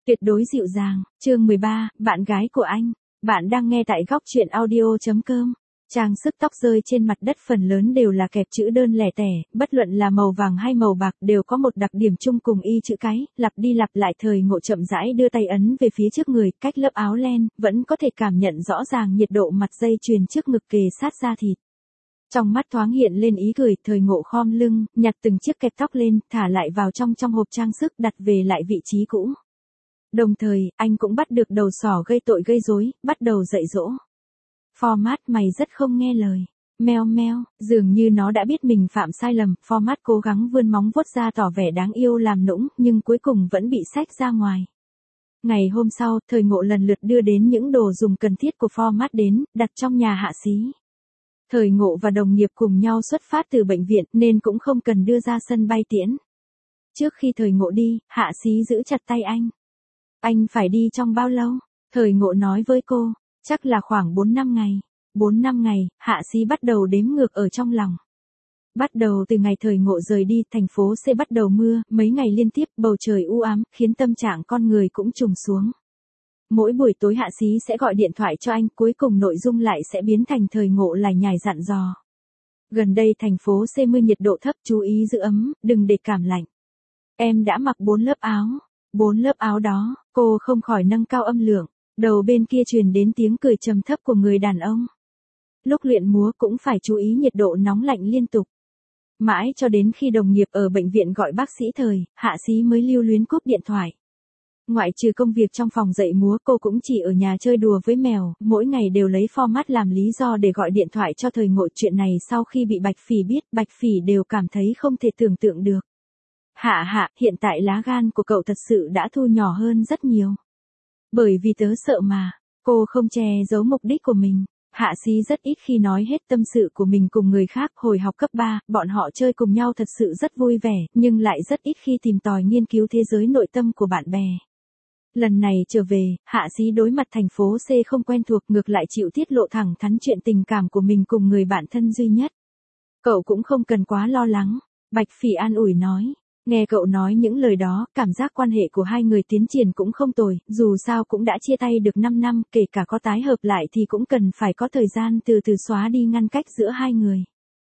Tuyệt đối dịu dàng, chương 13, bạn gái của anh. Bạn đang nghe tại góc truyện audio.com. Trang sức tóc rơi trên mặt đất phần lớn đều là kẹp chữ đơn lẻ tẻ, bất luận là màu vàng hay màu bạc đều có một đặc điểm chung cùng y chữ cái, lặp đi lặp lại. Thời Ngộ chậm rãi đưa tay ấn về phía trước người, cách lớp áo len, vẫn có thể cảm nhận rõ ràng nhiệt độ mặt dây chuyền trước ngực kề sát da thịt. Trong mắt thoáng hiện lên ý cười, Thời Ngộ khom lưng, nhặt từng chiếc kẹp tóc lên, thả lại vào trong hộp trang sức, đặt về lại vị trí cũ. Đồng thời, anh cũng bắt được đầu sỏ gây tội gây rối, bắt đầu dạy dỗ. Format mày rất không nghe lời. Meo meo, dường như nó đã biết mình phạm sai lầm, Format cố gắng vươn móng vuốt ra tỏ vẻ đáng yêu làm nũng, nhưng cuối cùng vẫn bị xách ra ngoài. Ngày hôm sau, Thời Ngộ lần lượt đưa đến những đồ dùng cần thiết của Format đến, đặt trong nhà Hạ Xí. Thời Ngộ và đồng nghiệp cùng nhau xuất phát từ bệnh viện nên cũng không cần đưa ra sân bay tiễn. Trước khi Thời Ngộ đi, Hạ Xí giữ chặt tay anh. Anh phải đi trong bao lâu? Thời Ngộ nói với cô, chắc là khoảng 4-5 ngày. 4-5 ngày, Hạ Xí bắt đầu đếm ngược ở trong lòng. Bắt đầu từ ngày Thời Ngộ rời đi, thành phố C bắt đầu mưa, mấy ngày liên tiếp, bầu trời u ám, khiến tâm trạng con người cũng trùng xuống. Mỗi buổi tối Hạ Xí sẽ gọi điện thoại cho anh, cuối cùng nội dung lại sẽ biến thành Thời Ngộ lải nhải dặn dò. Gần đây thành phố C mưa, nhiệt độ thấp, chú ý giữ ấm, đừng để cảm lạnh. Em đã mặc 4 lớp áo. 4 lớp áo đó, cô không khỏi nâng cao âm lượng, đầu bên kia truyền đến tiếng cười trầm thấp của người đàn ông. Lúc luyện múa cũng phải chú ý nhiệt độ nóng lạnh liên tục. Mãi cho đến khi đồng nghiệp ở bệnh viện gọi bác sĩ Thời, Hạ Xí mới lưu luyến cúp điện thoại. Ngoại trừ công việc trong phòng dạy múa, cô cũng chỉ ở nhà chơi đùa với mèo, mỗi ngày đều lấy Format làm lý do để gọi điện thoại cho Thời Ngộ. Chuyện này sau khi bị Bạch Phỉ biết, Bạch Phỉ đều cảm thấy không thể tưởng tượng được. Hạ, hiện tại lá gan của cậu thật sự đã thu nhỏ hơn rất nhiều. Bởi vì tớ sợ mà, cô không che giấu mục đích của mình. Hạ Xí rất ít khi nói hết tâm sự của mình cùng người khác. Hồi học cấp 3, bọn họ chơi cùng nhau thật sự rất vui vẻ, nhưng lại rất ít khi tìm tòi nghiên cứu thế giới nội tâm của bạn bè. Lần này trở về, Hạ Xí đối mặt thành phố C không quen thuộc, ngược lại chịu tiết lộ thẳng thắn chuyện tình cảm của mình cùng người bạn thân duy nhất. Cậu cũng không cần quá lo lắng, Bạch Phỉ an ủi nói. Nghe cậu nói những lời đó, cảm giác quan hệ của hai người tiến triển cũng không tồi, dù sao cũng đã chia tay được 5 năm, kể cả có tái hợp lại thì cũng cần phải có thời gian từ từ xóa đi ngăn cách giữa hai người.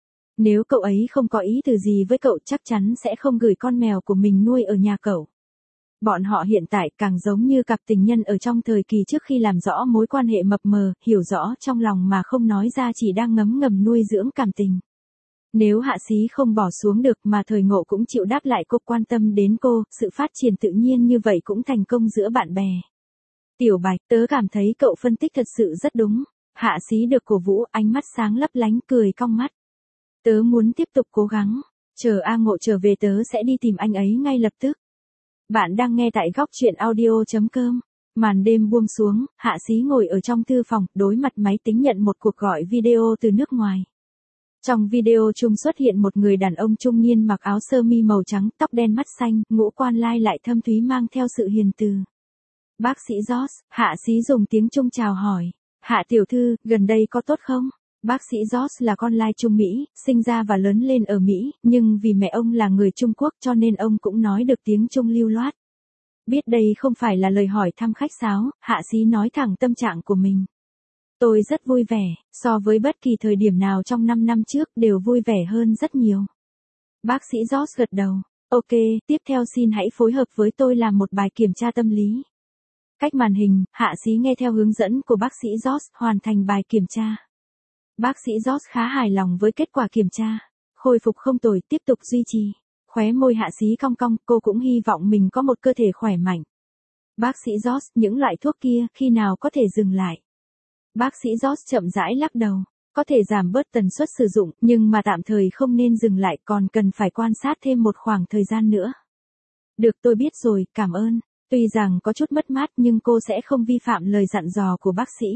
Nếu cậu ấy không có ý từ gì với cậu, chắc chắn sẽ không gửi con mèo của mình nuôi ở nhà cậu. Bọn họ hiện tại càng giống như cặp tình nhân ở trong thời kỳ trước khi làm rõ mối quan hệ mập mờ, hiểu rõ trong lòng mà không nói ra, chỉ đang ngấm ngầm nuôi dưỡng cảm tình. Nếu Hạ Xí không bỏ xuống được mà Thời Ngộ cũng chịu đáp lại cô, quan tâm đến cô, sự phát triển tự nhiên như vậy cũng thành công giữa bạn bè. Tiểu Bạch, tớ cảm thấy cậu phân tích thật sự rất đúng. Hạ Xí được cổ vũ, ánh mắt sáng lấp lánh, cười cong mắt. Tớ muốn tiếp tục cố gắng. Chờ A Ngộ trở về tớ sẽ đi tìm anh ấy ngay lập tức. Bạn đang nghe tại góc truyện audio.com. Màn đêm buông xuống, Hạ Xí ngồi ở trong thư phòng, đối mặt máy tính nhận một cuộc gọi video từ nước ngoài. Trong video chung xuất hiện một người đàn ông trung niên mặc áo sơ mi màu trắng, tóc đen mắt xanh, ngũ quan lai lại thâm thúy mang theo sự hiền từ. Bác sĩ George, Hạ Xí dùng tiếng Trung chào hỏi. Hạ tiểu thư, gần đây có tốt không? Bác sĩ George là con lai Trung Mỹ, sinh ra và lớn lên ở Mỹ, nhưng vì mẹ ông là người Trung Quốc cho nên ông cũng nói được tiếng Trung lưu loát. Biết đây không phải là lời hỏi thăm khách sáo, Hạ Xí nói thẳng tâm trạng của mình. Tôi rất vui vẻ, so với bất kỳ thời điểm nào trong 5 năm trước đều vui vẻ hơn rất nhiều. Bác sĩ George gật đầu. Ok, tiếp theo xin hãy phối hợp với tôi làm một bài kiểm tra tâm lý. Cách màn hình, Hạ Xí nghe theo hướng dẫn của bác sĩ George, hoàn thành bài kiểm tra. Bác sĩ George khá hài lòng với kết quả kiểm tra. Khôi phục không tồi, tiếp tục duy trì. Khóe môi Hạ Xí cong cong, cô cũng hy vọng mình có một cơ thể khỏe mạnh. Bác sĩ George, những loại thuốc kia, khi nào có thể dừng lại? Bác sĩ George chậm rãi lắc đầu. Có thể giảm bớt tần suất sử dụng, nhưng mà tạm thời không nên dừng lại, còn cần phải quan sát thêm một khoảng thời gian nữa. Được, tôi biết rồi, cảm ơn. Tuy rằng có chút mất mát nhưng cô sẽ không vi phạm lời dặn dò của bác sĩ.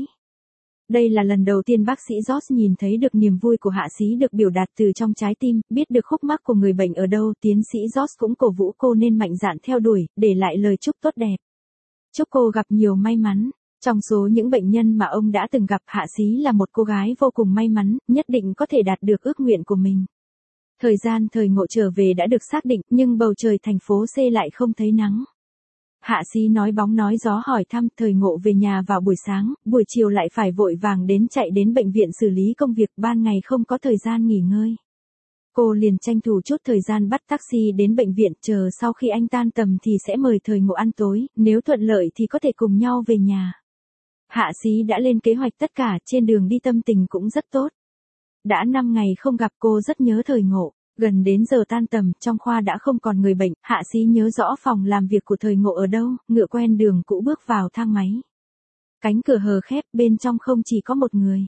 Đây là lần đầu tiên bác sĩ George nhìn thấy được niềm vui của Hạ Xí được biểu đạt từ trong trái tim, biết được khúc mắc của người bệnh ở đâu. Tiến sĩ George cũng cổ vũ cô nên mạnh dạn theo đuổi, để lại lời chúc tốt đẹp. Chúc cô gặp nhiều may mắn. Trong số những bệnh nhân mà ông đã từng gặp, Hạ Xí là một cô gái vô cùng may mắn, nhất định có thể đạt được ước nguyện của mình. Thời gian Thời Ngộ trở về đã được xác định, nhưng bầu trời thành phố C lại không thấy nắng. Hạ Xí nói bóng nói gió hỏi thăm, Thời Ngộ về nhà vào buổi sáng, buổi chiều lại phải vội vàng chạy đến bệnh viện xử lý công việc, ban ngày không có thời gian nghỉ ngơi. Cô liền tranh thủ chút thời gian bắt taxi đến bệnh viện, chờ sau khi anh tan tầm thì sẽ mời Thời Ngộ ăn tối, nếu thuận lợi thì có thể cùng nhau về nhà. Hạ Xí đã lên kế hoạch tất cả, trên đường đi tâm tình cũng rất tốt. Đã 5 ngày không gặp, cô rất nhớ Thời Ngộ. Gần đến giờ tan tầm, trong khoa đã không còn người bệnh, Hạ Xí nhớ rõ phòng làm việc của Thời Ngộ ở đâu, ngựa quen đường cũ bước vào thang máy. Cánh cửa hờ khép, bên trong không chỉ có một người.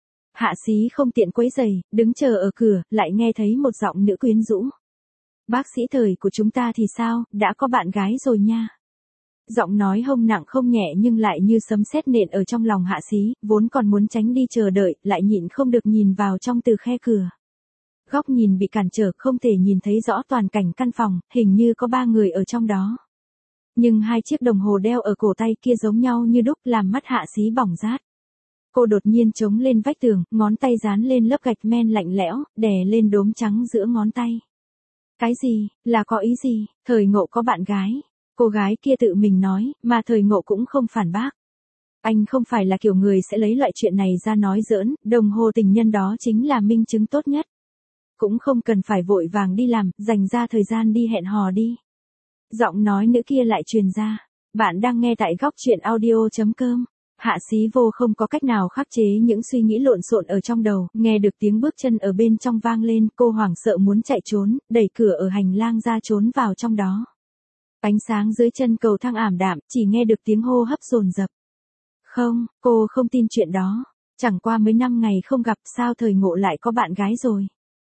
Hạ Xí không tiện quấy rầy, đứng chờ ở cửa, lại nghe thấy một giọng nữ quyến rũ. Bác sĩ Thời của chúng ta thì sao, đã có bạn gái rồi nha. Giọng nói hông nặng không nhẹ nhưng lại như sấm sét nện ở trong lòng Hạ Xí, vốn còn muốn tránh đi chờ đợi, lại nhịn không được nhìn vào trong từ khe cửa. Góc nhìn bị cản trở, không thể nhìn thấy rõ toàn cảnh căn phòng, hình như có 3 người ở trong đó. Nhưng 2 chiếc đồng hồ đeo ở cổ tay kia giống nhau như đúc, làm mắt Hạ Xí bỏng rát. Cô đột nhiên chống lên vách tường, ngón tay dán lên lớp gạch men lạnh lẽo, đè lên đốm trắng giữa ngón tay. Cái gì, là có ý gì, Thời Ngộ có bạn gái. Cô gái kia tự mình nói, mà Thời Ngộ cũng không phản bác. Anh không phải là kiểu người sẽ lấy loại chuyện này ra nói giỡn, đồng hồ tình nhân đó chính là minh chứng tốt nhất. Cũng không cần phải vội vàng đi làm, dành ra thời gian đi hẹn hò đi. Giọng nói nữ kia lại truyền ra. Bạn đang nghe tại góc truyện audio.com. Hạ Xí vô không có cách nào khắc chế những suy nghĩ lộn xộn ở trong đầu, nghe được tiếng bước chân ở bên trong vang lên, cô hoảng sợ muốn chạy trốn, đẩy cửa ở hành lang ra trốn vào trong đó. Ánh sáng dưới chân cầu thang ảm đạm, chỉ nghe được tiếng hô hấp dồn dập. Không, cô không tin chuyện đó. Chẳng qua mấy năm ngày không gặp, sao Thời Ngộ lại có bạn gái rồi.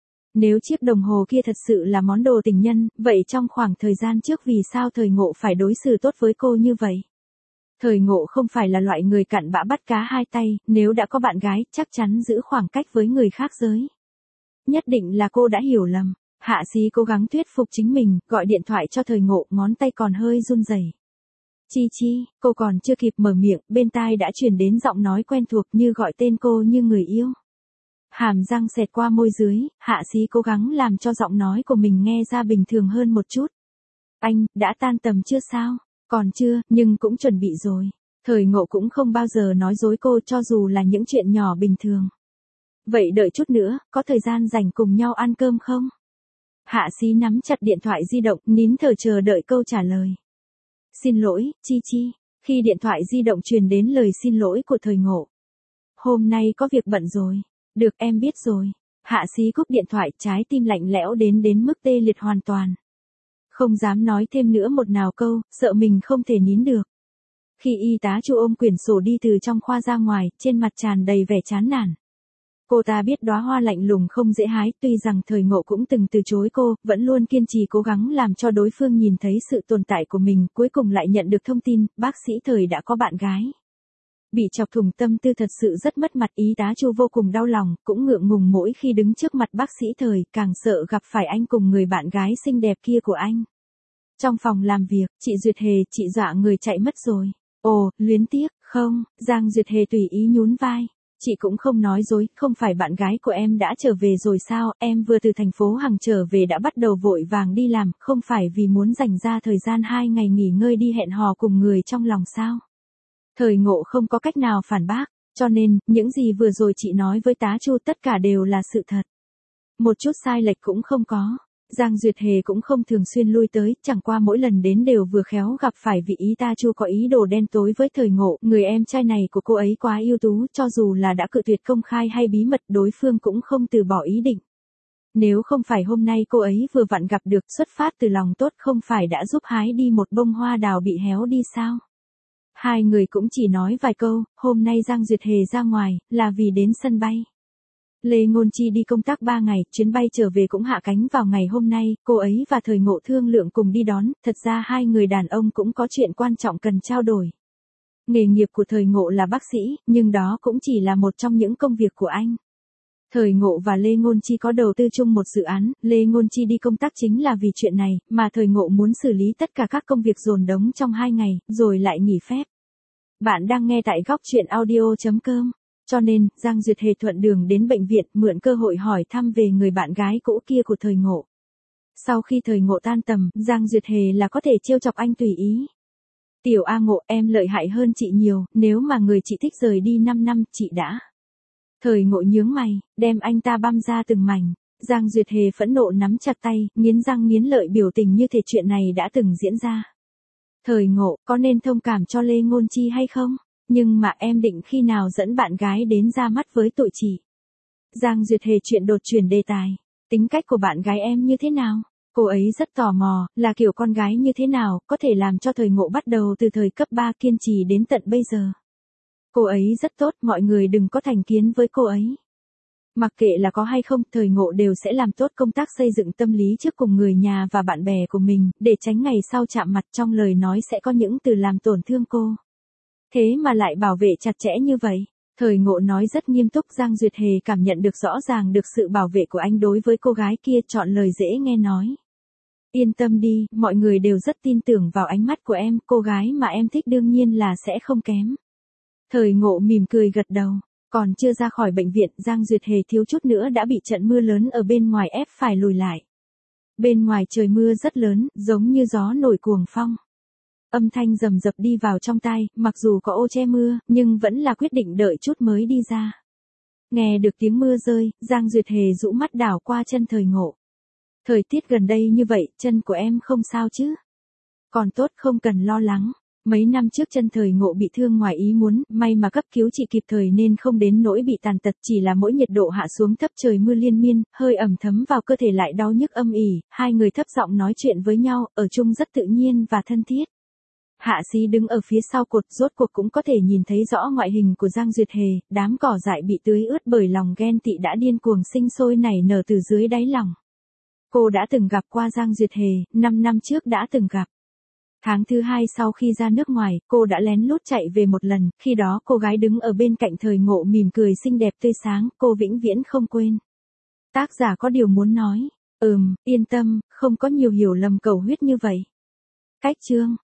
Nếu chiếc đồng hồ kia thật sự là món đồ tình nhân, vậy trong khoảng thời gian trước vì sao Thời Ngộ phải đối xử tốt với cô như vậy? Thời Ngộ không phải là loại người cặn bã bắt cá hai tay, nếu đã có bạn gái, chắc chắn giữ khoảng cách với người khác giới. Nhất định là cô đã hiểu lầm. Hạ Xí cố gắng thuyết phục chính mình, gọi điện thoại cho Thời Ngộ, ngón tay còn hơi run rẩy. Chi Chi, cô còn chưa kịp mở miệng, bên tai đã truyền đến giọng nói quen thuộc như gọi tên cô như người yêu. Hàm răng xẹt qua môi dưới, Hạ Xí cố gắng làm cho giọng nói của mình nghe ra bình thường hơn một chút. Anh, đã tan tầm chưa sao? Còn chưa, nhưng cũng chuẩn bị rồi. Thời Ngộ cũng không bao giờ nói dối cô cho dù là những chuyện nhỏ bình thường. Vậy đợi chút nữa, có thời gian rảnh cùng nhau ăn cơm không? Hạ Xí nắm chặt điện thoại di động, nín thở chờ đợi câu trả lời. Xin lỗi, Chi Chi. Khi điện thoại di động truyền đến lời xin lỗi của Thời Ngộ. Hôm nay có việc bận rồi. Được, em biết rồi. Hạ Xí cúp điện thoại, trái tim lạnh lẽo đến mức tê liệt hoàn toàn. Không dám nói thêm nữa một nào câu, sợ mình không thể nín được. Khi y tá Chu ôm quyển sổ đi từ trong khoa ra ngoài, trên mặt tràn đầy vẻ chán nản. Cô ta biết đóa hoa lạnh lùng không dễ hái, tuy rằng Thời Ngộ cũng từng từ chối cô, vẫn luôn kiên trì cố gắng làm cho đối phương nhìn thấy sự tồn tại của mình, cuối cùng lại nhận được thông tin, bác sĩ Thời đã có bạn gái. Bị chọc thủng tâm tư thật sự rất mất mặt, y tá Chu vô cùng đau lòng, cũng ngượng ngùng mỗi khi đứng trước mặt bác sĩ Thời, càng sợ gặp phải anh cùng người bạn gái xinh đẹp kia của anh. Trong phòng làm việc, chị Duyệt Hề, chị dọa người chạy mất rồi. Ồ, luyến tiếc, không, Giang Duyệt Hề tùy ý nhún vai. Chị cũng không nói dối, không phải bạn gái của em đã trở về rồi sao, em vừa từ thành phố Hằng trở về đã bắt đầu vội vàng đi làm, không phải vì muốn dành ra thời gian 2 ngày nghỉ ngơi đi hẹn hò cùng người trong lòng sao. Thời Ngộ không có cách nào phản bác, cho nên, những gì vừa rồi chị nói với tá Chu tất cả đều là sự thật. Một chút sai lệch cũng không có. Giang Duyệt Hề cũng không thường xuyên lui tới, chẳng qua mỗi lần đến đều vừa khéo gặp phải vị y tá Chu có ý đồ đen tối với Thời Ngộ, người em trai này của cô ấy quá ưu tú, cho dù là đã cự tuyệt công khai hay bí mật, đối phương cũng không từ bỏ ý định. Nếu không phải hôm nay cô ấy vừa vặn gặp được, xuất phát từ lòng tốt, không phải đã giúp hái đi một bông hoa đào bị héo đi sao? Hai người cũng chỉ nói vài câu, hôm nay Giang Duyệt Hề ra ngoài, là vì đến sân bay. Lê Ngôn Chi đi công tác 3 ngày, chuyến bay trở về cũng hạ cánh vào ngày hôm nay, cô ấy và Thời Ngộ thương lượng cùng đi đón, thật ra hai người đàn ông cũng có chuyện quan trọng cần trao đổi. Nghề nghiệp của Thời Ngộ là bác sĩ, nhưng đó cũng chỉ là một trong những công việc của anh. Thời Ngộ và Lê Ngôn Chi có đầu tư chung một dự án, Lê Ngôn Chi đi công tác chính là vì chuyện này, mà Thời Ngộ muốn xử lý tất cả các công việc dồn đống trong 2 ngày, rồi lại nghỉ phép. Bạn đang nghe tại góc truyện audio.com. Cho nên, Giang Duyệt Hề thuận đường đến bệnh viện, mượn cơ hội hỏi thăm về người bạn gái cũ kia của Thời Ngộ. Sau khi Thời Ngộ tan tầm, Giang Duyệt Hề là có thể trêu chọc anh tùy ý. Tiểu A Ngộ, em lợi hại hơn chị nhiều, nếu mà người chị thích rời đi 5 năm, chị đã. Thời Ngộ nhướng mày, đem anh ta băm ra từng mảnh. Giang Duyệt Hề phẫn nộ nắm chặt tay, nghiến răng nghiến lợi biểu tình như thể chuyện này đã từng diễn ra. Thời Ngộ, có nên thông cảm cho Lê Ngôn Chi hay không? Nhưng mà em định khi nào dẫn bạn gái đến ra mắt với tụi chị? Giang Duyệt Hề chuyện đột chuyển đề tài. Tính cách của bạn gái em như thế nào? Cô ấy rất tò mò, là kiểu con gái như thế nào, có thể làm cho Thời Ngộ bắt đầu từ thời cấp 3 kiên trì đến tận bây giờ. Cô ấy rất tốt, mọi người đừng có thành kiến với cô ấy. Mặc kệ là có hay không, Thời Ngộ đều sẽ làm tốt công tác xây dựng tâm lý trước cùng người nhà và bạn bè của mình, để tránh ngày sau chạm mặt trong lời nói sẽ có những từ làm tổn thương cô. Thế mà lại bảo vệ chặt chẽ như vậy. Thời Ngộ nói rất nghiêm túc. Giang Duyệt Hề cảm nhận được rõ ràng được sự bảo vệ của anh đối với cô gái kia, chọn lời dễ nghe nói. Yên tâm đi, mọi người đều rất tin tưởng vào ánh mắt của em, cô gái mà em thích đương nhiên là sẽ không kém. Thời Ngộ mỉm cười gật đầu. Còn chưa ra khỏi bệnh viện, Giang Duyệt Hề thiếu chút nữa đã bị trận mưa lớn ở bên ngoài ép phải lùi lại. Bên ngoài trời mưa rất lớn, giống như gió nổi cuồng phong. Âm thanh rầm rập đi vào trong tai, mặc dù có ô che mưa, nhưng vẫn là quyết định đợi chút mới đi ra. Nghe được tiếng mưa rơi, Giang Duyệt Hề rũ mắt đảo qua chân Thời Ngộ. Thời tiết gần đây như vậy, chân của em không sao chứ? Còn tốt, không cần lo lắng. Mấy năm trước chân Thời Ngộ bị thương ngoài ý muốn, may mà cấp cứu trị kịp thời nên không đến nỗi bị tàn tật, chỉ là mỗi nhiệt độ hạ xuống thấp, trời mưa liên miên, hơi ẩm thấm vào cơ thể lại đau nhức âm ỉ, hai người thấp giọng nói chuyện với nhau, ở chung rất tự nhiên và thân thiết. Hạ Sĩ đứng ở phía sau cột, rốt cuộc cũng có thể nhìn thấy rõ ngoại hình của Giang Duyệt Hề, đám cỏ dại bị tưới ướt bởi lòng ghen tị đã điên cuồng sinh sôi nảy nở từ dưới đáy lòng. Cô đã từng gặp qua Giang Duyệt Hề, 5 năm trước đã từng gặp. Tháng thứ 2 sau khi ra nước ngoài, cô đã lén lút chạy về một lần, khi đó cô gái đứng ở bên cạnh Thời Ngộ mỉm cười xinh đẹp tươi sáng, cô vĩnh viễn không quên. Tác giả có điều muốn nói, yên tâm, không có nhiều hiểu lầm cầu huyết như vậy. Cách chương